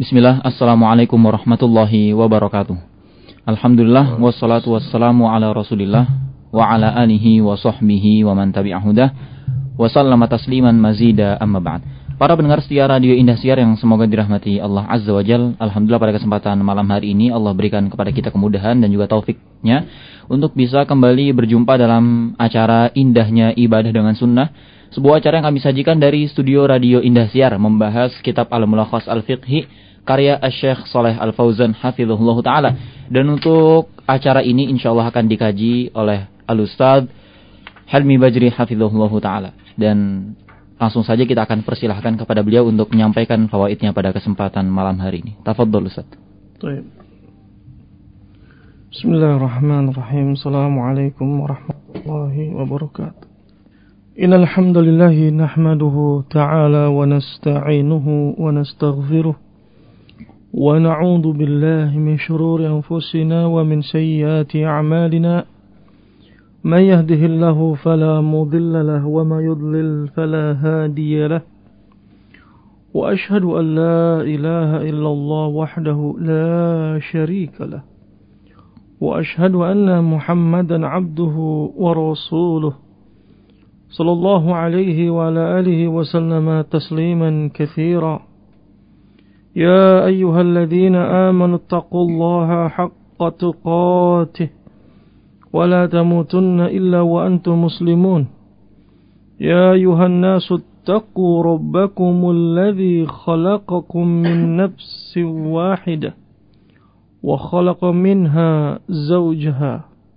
Bismillah, Assalamualaikum warahmatullahi wabarakatuh. Alhamdulillah, wassalatu wassalamu ala rasulillah, wa ala alihi wa sahbihi wa man tabi'ahudah, wa sallama tasliman mazida amma ba'd. Para pendengar setia Radio Indahsiar yang semoga dirahmati Allah Azza wa Jal, alhamdulillah pada kesempatan malam hari ini Allah berikan kepada kita kemudahan dan juga taufiknya untuk bisa kembali berjumpa dalam acara Indahnya Ibadah dengan Sunnah, sebuah acara yang kami sajikan dari studio Radio Indahsiar, membahas kitab Al-Mulakhas Al-Fiqhi karya Syekh Shaleh Al-Fauzan hafizahullah ta'ala. Dan untuk acara ini insyaallah akan dikaji oleh Al-Ustadz Helmi Bajri hafizahullah ta'ala. Dan langsung saja kita akan persilahkan kepada beliau untuk menyampaikan fawaidnya pada kesempatan malam hari ini. Tafadhol Ustaz. Baik. Bismillahirrahmanirrahim. Assalamualaikum warahmatullahi wabarakatuh. Innal hamdalillah nahmaduhu ta'ala wa nasta'inuhu wa nastaghfiruh wa na'udzu billahi min shururi anfusina wa min sayyiati a'malina. من يهده الله فلا مضل له وما يضلل فلا هادي له وأشهد أن لا إله إلا الله وحده لا شريك له وأشهد أن محمدا عبده ورسوله صلى الله عليه وعلى آله وسلم تسليما كثيرا يا أيها الذين آمنوا اتقوا الله حق تقاته ولا تموتن إلا وأنتم مسلمون يا أيها الناس اتقوا ربكم الذي خلقكم من نفس واحدة وخلق منها زوجها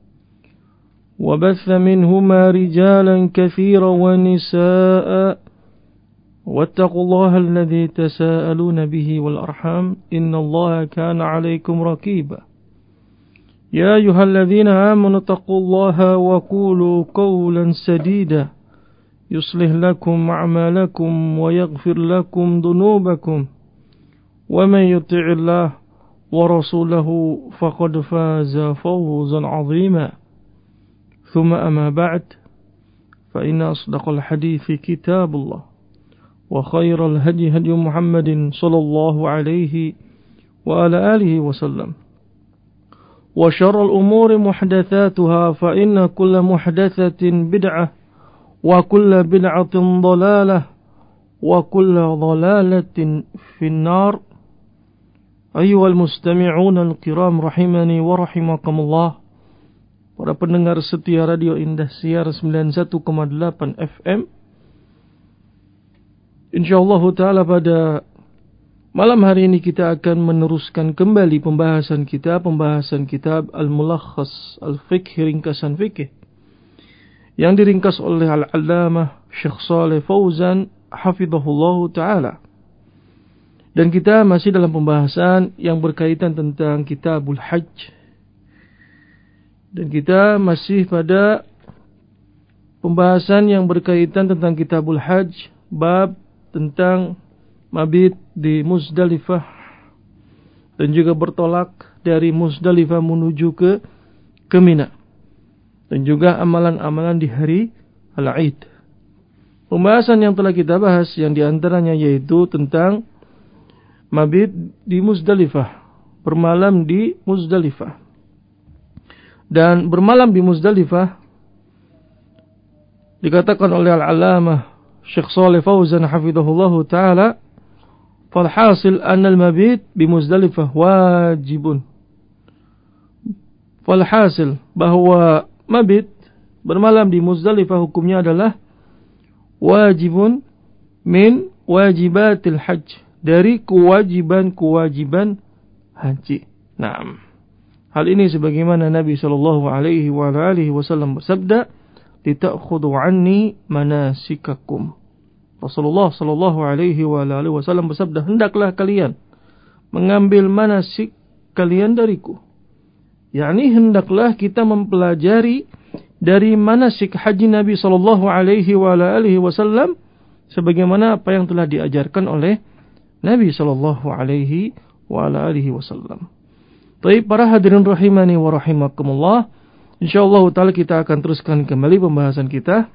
وبث منهما رجالا كثيرا ونساء واتقوا الله الذي تساءلون به والأرحام إن الله كان عليكم رقيبا يا أيها الذين آمنوا اتقوا الله وقولوا قولا سديدا يصلح لكم أعمالكم ويغفر لكم ذنوبكم ومن يطع الله ورسوله فقد فاز فوزا عظيما ثم أما بعد فإن أصدق الحديث كتاب الله وخير الهدي هدي محمد صلى الله عليه وعلى آله وسلم وشر الأمور محدثاتها فإن كل محدثة بدعة وكل بدعة ضلالة وكل ضلالة في النار أيها المستمعون الكرام رحمني ورحمكم الله. Para pendengar setia Radio Indahsiar 91,8 FM, InsyaAllah ta'ala pada malam hari ini kita akan meneruskan kembali pembahasan kitab Al-Mulakhas Al-Fiqh, ringkasan fikih, yang diringkas oleh Al-Allamah Syekh Shaleh Fauzan hafizahullah ta'ala. Dan kita masih dalam pembahasan yang berkaitan tentang Kitabul Hajj. Dan kita masih pada pembahasan yang berkaitan tentang Kitabul Hajj, bab tentang mabit di Muzdalifah dan juga bertolak dari Muzdalifah menuju ke Mina, dan juga amalan-amalan di hari Al-Aid. Pembahasan yang telah kita bahas yang diantaranya yaitu tentang mabit di Muzdalifah, bermalam di Muzdalifah. Dan bermalam di Muzdalifah dikatakan oleh Al-Allamah Syekh Shaleh Fauzan hafizahullahu ta'ala, falhasil annal mabit bimuzdalifah wajibun. Falhasil bahwa mabit bermalam di Muzdalifah hukumnya adalah wajibun min wajibatil hajj, dari kewajiban-kewajiban haji. Naam. Hal ini sebagaimana Nabi sallallahu alaihi wa alihi wasallam bersabda, "Lita'khudhu 'anni manasikakum." Rasulullah sallallahu alaihi wa alihi wasallam bersabda, hendaklah kalian mengambil manasik kalian dariku. yakni hendaklah kita mempelajari dari manasik haji Nabi sallallahu alaihi wa alihi wasallam sebagaimana apa yang telah diajarkan oleh Nabi sallallahu alaihi wa alihi wasallam. Baik para hadirin rahimani wa rahimakumullah, insyaallah taala kita akan teruskan kembali pembahasan kita.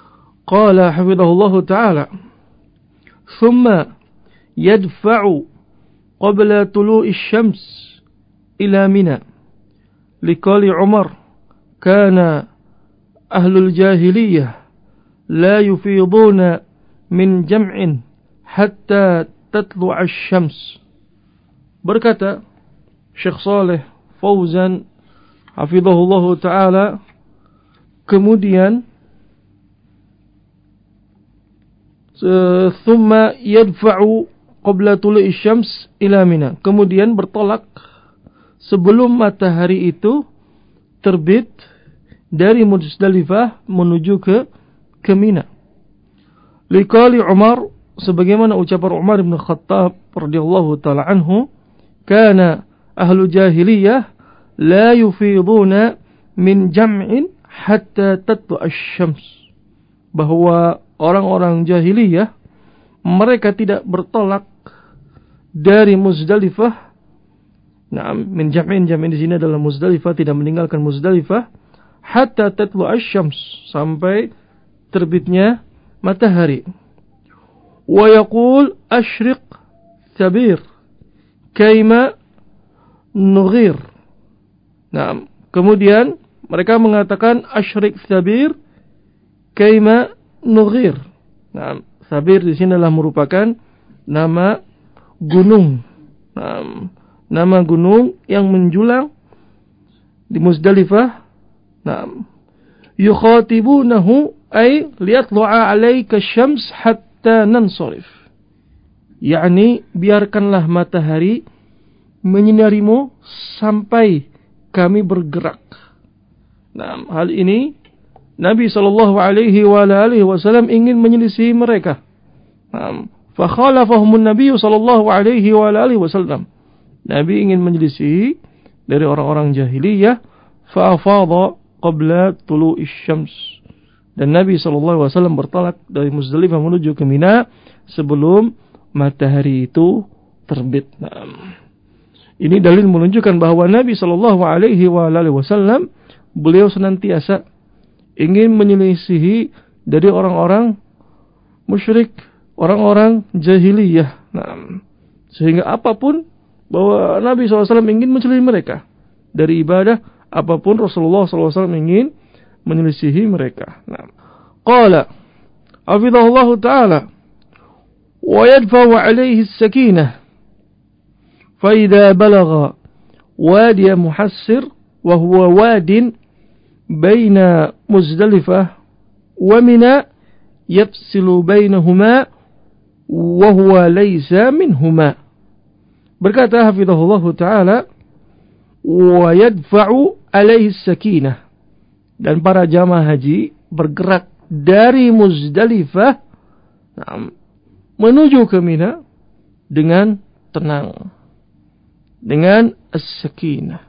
Qala hafizahullah taala, "Tsumma yadfa'u qabla tulu'i syams ila Mina. Liqali Umar kana ahlul jahiliyah la yufiduna min jam'in hatta tatlu'a syams. Berkata Syekh Saleh Fauzan hafizahullahu taala, kemudian thumma yadfa'u qabla tulu'i syams ila Mina, kemudian bertolak sebelum matahari itu terbit dari Muzdalifah menuju ke Mina. Liqali Umar, sebagaimana ucapan Umar bin Khattab radhiyallahu taala anhu, kana ahlu jahiliyah la yufiduna min jam'in hatta tatlu'a asy-syams, bahwa orang-orang jahiliyah mereka tidak bertolak dari Muzdalifah. Nah, min jam'in di sini adalah Muzdalifah, tidak meninggalkan Muzdalifah, hatta tatlu'a asy-syams, sampai terbitnya matahari. Wa yaqul asyriq thabir kaima nughir. Nah, kemudian mereka mengatakan asyriq thabir kaima nughir. Nah, Thabir di sini adalah merupakan nama gunung. Nah, nama gunung yang menjulang di Muzdalifah. Nah, yukhatibunahu ay liyatlu'a 'alaika syams hatta nansarif. yakni biarkanlah matahari menyinarimu sampai kami bergerak. Nah, hal ini Nabi SAW ingin menyelisih mereka. Fa khalafahumun Nabi SAW. Nabi ingin menyelisih dari orang-orang jahiliyah. Fa afadha qabla tulu'i syams. Dan Nabi SAW bertolak dari Muzdalifah menuju ke Mina sebelum matahari itu terbit. Ini dalil menunjukkan bahwa Nabi SAW beliau senantiasa ingin menyelisihi dari orang-orang musyrik, orang-orang jahiliyah. Sehingga apapun bahwa Nabi SAW ingin menyelisihi mereka dari ibadah, apapun Rasulullah SAW ingin menyelisihi mereka. Qala hafidhahullahu ta'ala wa yadfa'u alaihi as-sakinah fa idza balagha wadi muhassir wa huwa wadin baina Muzdalifah wa Mina yafsilu bainahuma wa huwa laysa minhuma. Berkata hafidhahullahu ta'ala wa yadfa'u alaihi as-sakinah, dan para jamaah haji bergerak dari Muzdalifah menuju ke Mina dengan tenang, dengan as-sakinah.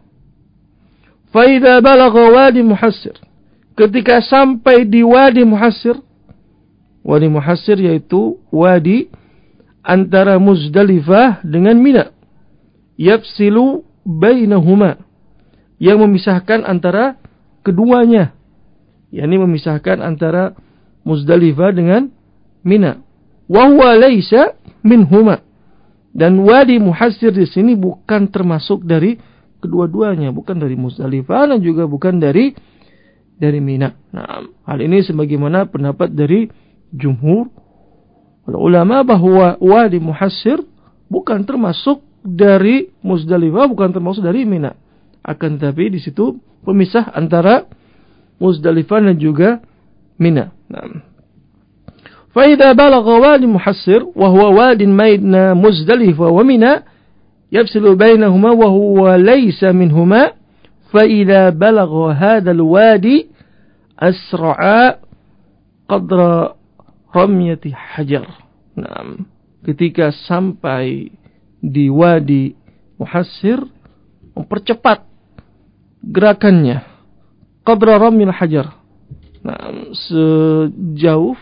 Fa idza balagha wadi muhassir, ketika sampai di wadi muhassir. Wadi muhassir yaitu wadi antara Muzdalifah dengan Mina. Yafsilu bainahuma, yang memisahkan antara keduanya, yakni memisahkan antara Muzdalifah dengan Mina. Wa huwa laysa minhuma, dan wadi muhassir di sini bukan termasuk dari kedua-duanya, bukan dari Muzdalifah dan juga bukan dari Mina. Hal ini sebagaimana pendapat dari jumhur ulama bahwa wadi muhassir bukan termasuk dari Muzdalifah, bukan termasuk dari Mina. Akan tetapi di situ pemisah antara Muzdalifah dan juga Mina. Fa idza balagha wadi muhassir wa huwa wadin baina Muzdalifah wa Mina yafsilu bainahuma wa huwa laysa minhuma. Fa idza balagha hadzal wadi asra'a qadra ramyati hajar. Ketika sampai di wadi muhassir, mempercepat gerakannya qadra ramyil hajar, sejauh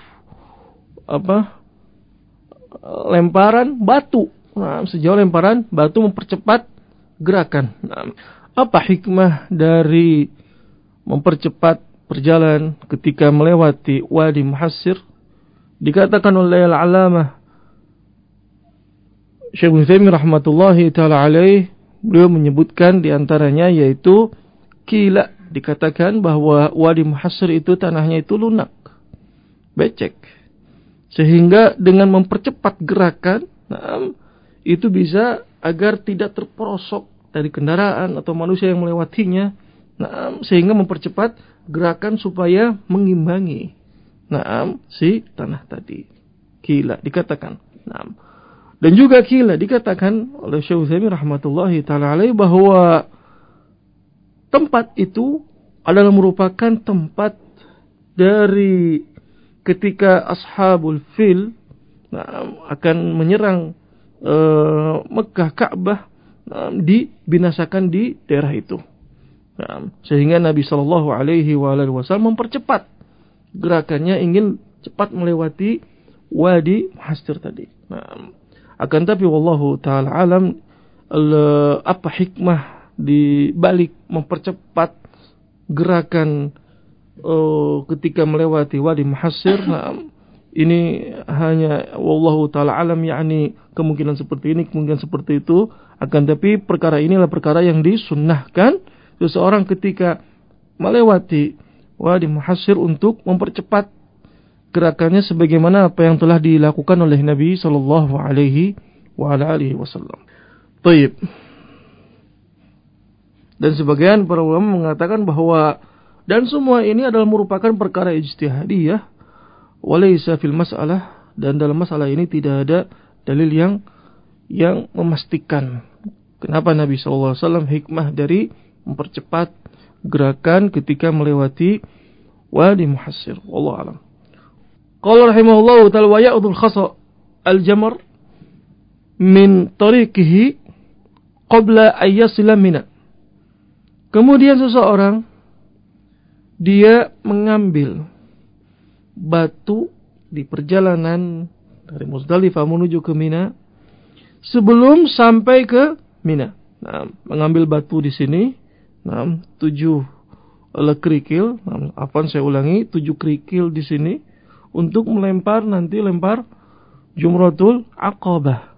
lemparan batu. Sejauh lemparan batu mempercepat gerakan. Apa hikmah dari mempercepat perjalanan ketika melewati wadi muhassir? Dikatakan oleh al-alamah Syekh Utsaimin rahmatullahi taala alaih, beliau menyebutkan di antaranya yaitu kila, dikatakan bahwa Wadi Muhassir itu tanahnya itu lunak, becek, sehingga dengan mempercepat gerakan, itu bisa agar tidak terperosok dari kendaraan atau manusia yang melewatinya, sehingga mempercepat gerakan supaya mengimbangi si tanah tadi. Kila dikatakan. Dan juga kila dikatakan oleh Syekh Utsaimin rahmatullahi taala alaih bahwa tempat itu adalah merupakan tempat dari ketika ashabul fil akan menyerang Mekah, Ka'bah, dibinasakan di daerah itu. Sehingga Nabi sallallahu alaihi wasallam mempercepat gerakannya, ingin cepat melewati Wadi Muhassir tadi. Akan tapi wallahu taala alam, apa hikmah di balik mempercepat gerakan ketika melewati Wadi Muhassir? Ini hanya wallahu taala alam, yakni kemungkinan seperti ini, kemungkinan seperti itu. Akan tapi perkara ini adalah perkara yang disunnahkan seseorang ketika melewati Wadi Muhassir untuk mempercepat gerakannya sebagaimana apa yang telah dilakukan oleh Nabi sallallahu alaihi wasallam. Baik. Dan sebagian para ulama mengatakan bahwa dan semua ini adalah merupakan perkara ijtihadiyah, walaysa fil mas'alah, dan dalam masalah ini tidak ada dalil yang memastikan kenapa Nabi sallallahu alaihi wasallam hikmah dari mempercepat gerakan ketika melewati Wadi Muhassir. Wallahu a'lam. Qala rahimahullahu ta'ala wa ya'udul khasa al-jamr min tariqihi qabla an yasila Mina. Kemudian seseorang dia mengambil batu di perjalanan dari Muzdalifah menuju ke Mina sebelum sampai ke Mina. Mengambil batu di sini 7 kerikil, saya ulangi, 7 kerikil di sini untuk melempar Jumratul Aqabah.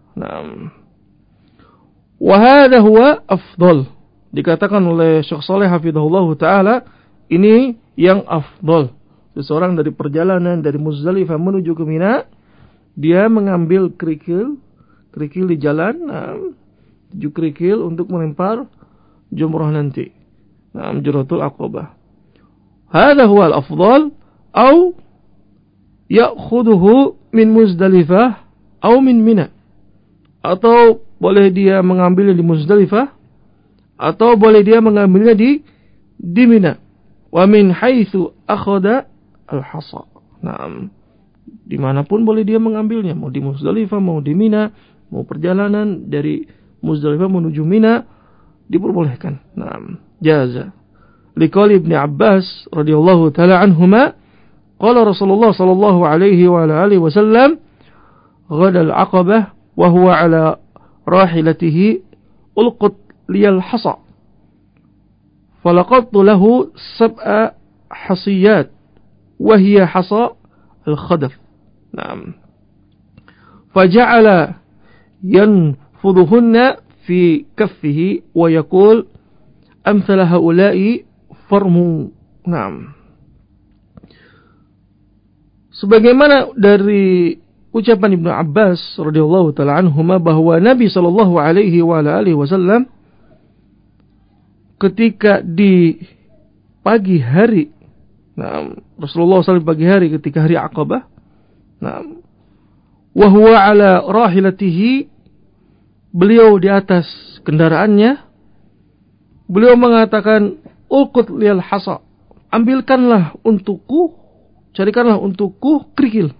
Wa hadha huwa afdal. Dikatakan oleh Syekh Shalih hafizahullah taala, ini yang afdal. Seseorang dari perjalanan dari Muzdalifah menuju ke Mina, dia mengambil kerikil di jalan, 7 kerikil untuk melempar jumrah nanti. Jumratul Aqabah. Hadha huwa al-afdal, atau ya'khuduhu min Muzdalifah atau min Mina. Atau boleh dia mengambilnya di Muzdalifah, atau boleh dia mengambilnya di Mina. Wa min haitsu akhadha al-hasa. Dimanapun boleh dia mengambilnya, mau di Muzdalifah, mau di Mina, mau perjalanan dari Muzdalifah menuju Mina, diperbolehkan. Jaza. Liqauli Ibnu Abbas radhiyallahu taala anhuma, qala Rasulullah sallallahu alaihi wa alihi wasallam, ghada al-aqabah wa huwa ala rahilatihi ulqut liyal hasa. Falaqadtu lahu 7 hasiyat wa hiya hasa al-khadaf. Faja'ala yanfudhuhunna fi kaffihi wa yaqul amsal haula'i farmu. Sebagaimana dari ucapan Ibnu Abbas radhiyallahu taala anhuma bahwa Nabi sallallahu alaihi wa alihi wasallam ketika di pagi hari, Rasulullah SAW pagi hari ketika hari Aqabah, wa huwa ala rahilatihi, beliau di atas kendaraannya, beliau mengatakan, uqut liyal hasa, ambilkanlah untukku, carikanlah untukku kerikil.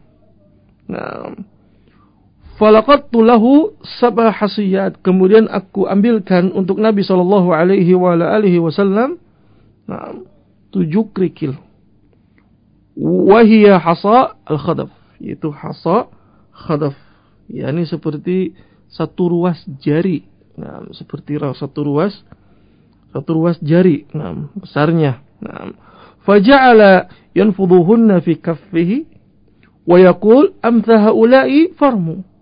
Falaqadtu lahu 7 hasiyat, kemudian aku ambilkan untuk Nabi sallallahu alaihi wa alihi wasallam 7 kerikil. Wa hiya hasa al-khadaf, yaitu hasa khadaf, yakni seperti satu ruas jari. Seperti satu ruas jari, besarnya. Faja'ala yanfudhuhunna fi kaffihi wa yaqul amtha haula'i farmu.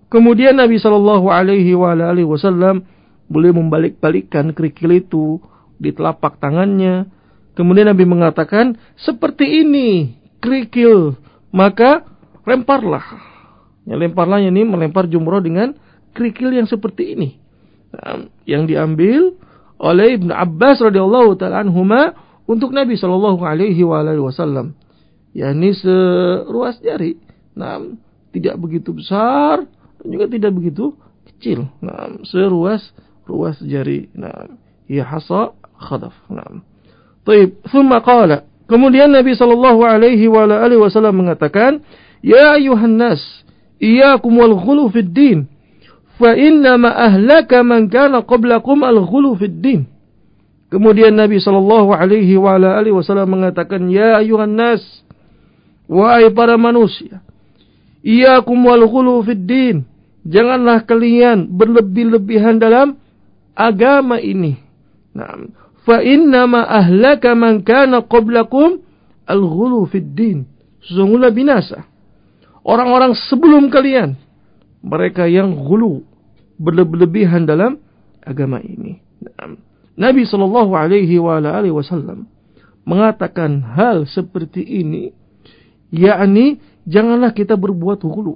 Kemudian Nabi Shallallahu Alaihi Wasallam boleh membalik-balikkan kerikil itu di telapak tangannya. Kemudian Nabi mengatakan, seperti ini kerikil, maka lemparlah. Ya, lemparlah ini melempar jumroh dengan kerikil yang seperti ini. Nah, yang diambil oleh Ibnu Abbas radhiyallahu taala anhuma untuk Nabi Shallallahu Alaihi Wasallam. yakni seruas jari. Nah, tidak begitu besar dan juga tidak begitu kecil. Nah, seruas jari. Nah, ya hasa khadaf. Nah. Baik, thumma qala. Kemudian Nabi sallallahu alaihi wasallam mengatakan, "Ya ayuhan nas, iyyakum wal ghulu fid din, fa inna ma ahlaka man kana qablakum al ghulu fid din." Kemudian Nabi sallallahu alaihi wasallam mengatakan, "Ya ayuhan nas, wahai para manusia, iyyakum wal ghulu fid din, janganlah kalian berlebih-lebihan dalam agama ini." Nah, fa inna ma ahlaka man kana qablakum al-ghulu fid din. Sesungguhnya binasa orang-orang sebelum kalian, mereka yang ghulu, berlebihan dalam agama ini. Nabi sallallahu alaihi wasallam mengatakan hal seperti ini, yakni janganlah kita berbuat ghulu,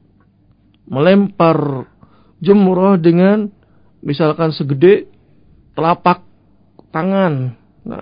melempar jumrah dengan misalkan segede telapak tangan,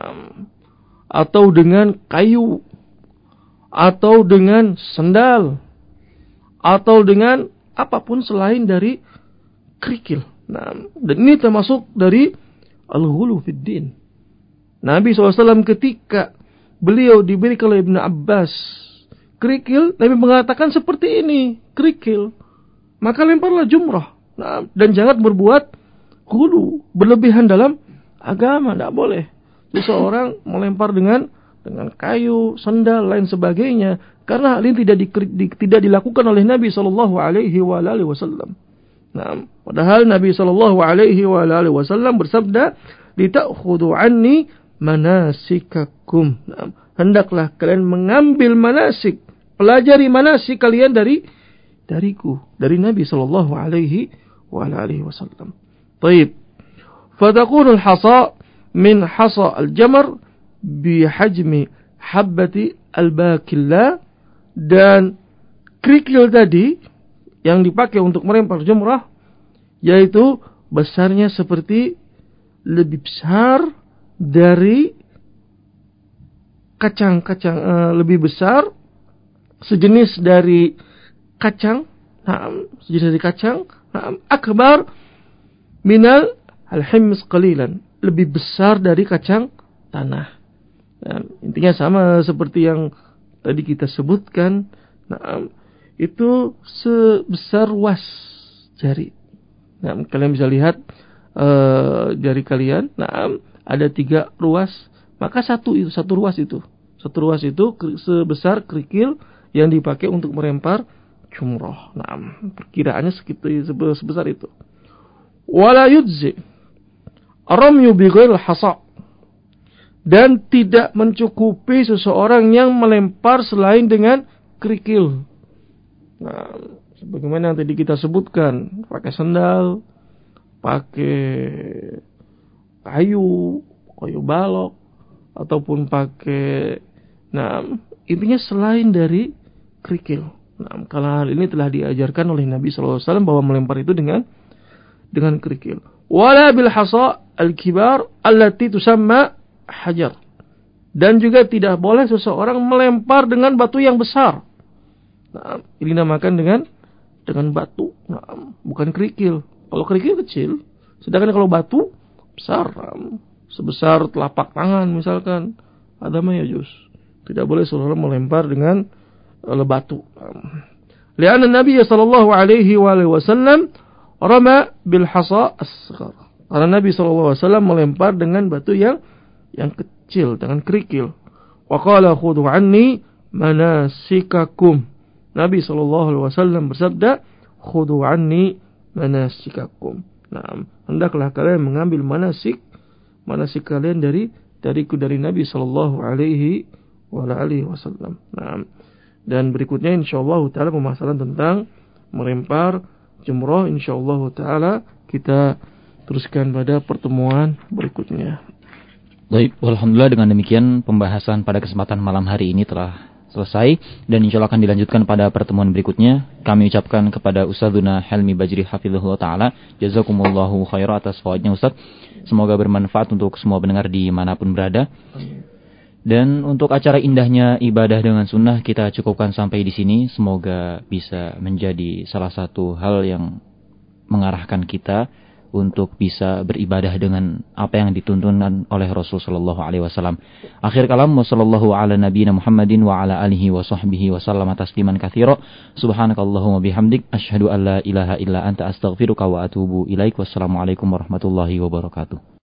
atau dengan kayu, atau dengan sendal, atau dengan apapun selain dari kerikil. Nah, dan ini termasuk dari al-ghulu fid din. Nabi SAW ketika beliau diberikan oleh Ibnu Abbas kerikil, Nabi mengatakan seperti ini kerikil, maka lemparlah jumrah. Nah, dan jangan berbuat ghulu, berlebihan dalam agama, tidak boleh. Seseorang melempar dengan kayu, sendal, lain sebagainya, karena hal ini tidak dilakukan oleh Nabi sallallahu alaihi wasallam. Nah, padahal Nabi sallallahu alaihi wasallam bersabda, "Lita'khudhu anni manasikakum." Nah, hendaklah kalian mengambil manasik, pelajari manasik kalian dariku, dari Nabi sallallahu alaihi wasallam. Baik. Fatakun al-hasa min hasa al-jamar bihajmi habbati al-bakillah, dan kerikil tadi yang dipakai untuk melempar jumrah yaitu besarnya seperti lebih besar dari kacang lebih besar sejenis dari kacang, akbar minal al-hims qalilan, lebih besar dari kacang tanah. Nah, intinya sama seperti yang tadi kita sebutkan. Nah, itu sebesar ruas jari. Nah, kalian bisa lihat jari kalian. Nah, ada 3 ruas, maka satu ruas itu sebesar kerikil yang dipakai untuk melempar jumrah. Nah, perkiraannya sekitar sebesar itu. Wala yujzi ramyu bighairil hasa, dan tidak mencukupi seseorang yang melempar selain dengan kerikil. Nah, sebagaimana yang tadi kita sebutkan, pakai sendal, pakai kayu balok, ataupun pakai, nah, intinya selain dari kerikil. Nah, kalau hal ini telah diajarkan oleh Nabi sallallahu alaihi wasallam bahwa melempar itu dengan kerikil. Wala bil hasa al-kibar allati tusamma hajar. Dan juga tidak boleh seseorang melempar dengan batu yang besar. Nah, ini dinamakan dengan batu. Nah, bukan kerikil. Kalau kerikil kecil, sedangkan kalau batu besar, sebesar telapak tangan misalkan, ada mayajus. Tidak boleh seseorang melempar dengan batu. Li'anna Nabi sallallahu alaihi wasallam rama bil hasa asghar. Karena Nabi sallallahu alaihi wasallam melempar dengan batu yang kecil, dengan kerikil. Wa qala khudhu anni manasikakum. Nabi sallallahu alaihi wasallam bersabda, khudhu anni manasikakum. Nah, hendaklah kalian mengambil manasik kalian dariku, dari Nabi sallallahu alaihi wasallam. Nah, dan berikutnya insyaallah taala pembahasan tentang melempar jumrah. Insyaallah taala kita teruskan pada pertemuan berikutnya. Baik, alhamdulillah dengan demikian pembahasan pada kesempatan malam hari ini telah selesai dan insyaallah akan dilanjutkan pada pertemuan berikutnya. Kami ucapkan kepada Ustadzuna Helmi Bajri hafizahullah taala, jazakumullahu khairan atas fawaidnya Ustaz. Semoga bermanfaat untuk semua pendengar dimanapun berada. Dan untuk acara indahnya ibadah dengan sunnah kita cukupkan sampai di sini. Semoga bisa menjadi salah satu hal yang mengarahkan kita untuk bisa beribadah dengan apa yang dituntunkan oleh Rasul sallallahu alaihi wasallam. Akhir kalam, wassallallahu ala nabiyina Muhammadin wa ala alihi wa sahbihi wa sallama tasliman katsira. Subhanakallahumma bihamdik asyhadu an la ilaha illa anta astaghfiruka wa atubu ilaik. Wassalamualaikum warahmatullahi wabarakatuh.